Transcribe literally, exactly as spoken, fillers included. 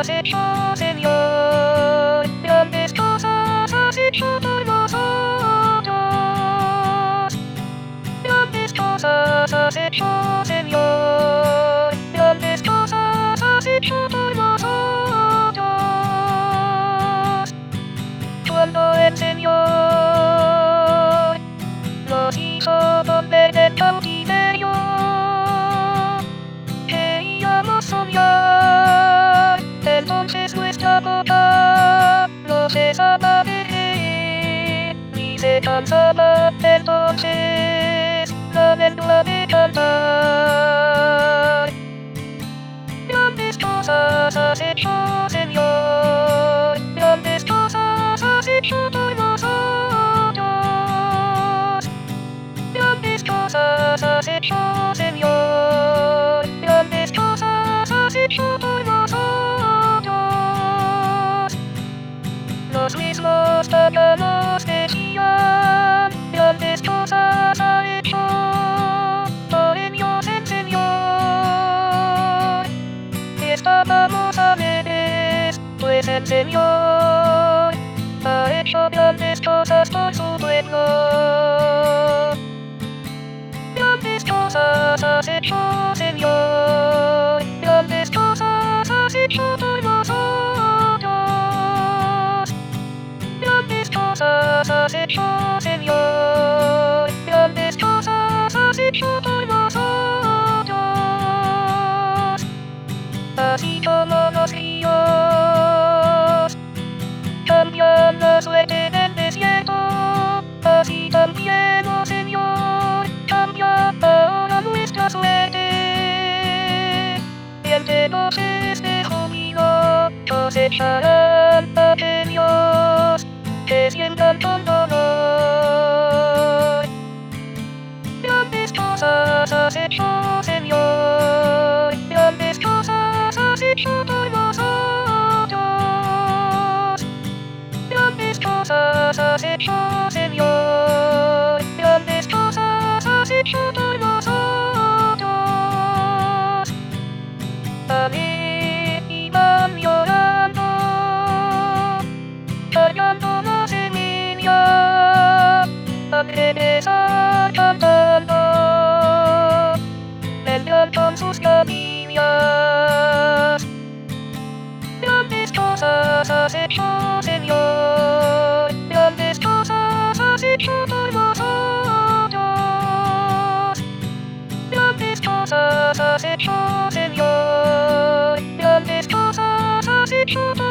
has hecho, Señor. Grandes cosas has hecho por nosotros. Grandes cosas has hecho, Señor. Grandes cosas has hecho por nosotros. Cuando el Señor nos hizo volver del cautiverio, queríamos soñar. Entonces nuestra boca no cesaba de reír, ni se cansaba entonces la lengua de cantar. Grandes cosas has hecho, Señor. Grandes cosas has hecho por nosotros. Grandes cosas has hecho, Señor. Grandes cosas has hecho por nosotros. Los mismos paganos decían: grandes cosas ha hecho, por ellos enseñó. Estábamos alegres, pues el Señor ha hecho grandes cosas por su pueblo. Grandes cosas has hecho, Señor. Grandes cosas has hecho por nosotros. Grandes cosas has hecho, Señor. Grandes cosas has hecho por nosotros. Así como los ríos cambian la suerte del desierto, así también, oh Señor, cambia ahora nuestra suerte. En veloces de júbilo cosecharán aquellos que sientan con dolor. Grandes cosas has hecho, Señor. Grandes cosas has hecho por nosotros. Grandes cosas has hecho, Señor. Grandes cosas has hecho por nosotros. Allí iban llorando, cargando la semilla, al regresar cantando, vendrán con sus camillas. Grandes cosas has hecho, Señor. Grandes cosas has hecho por nosotros. Grandes cosas has hecho, Señor. Grandes cosas has hecho por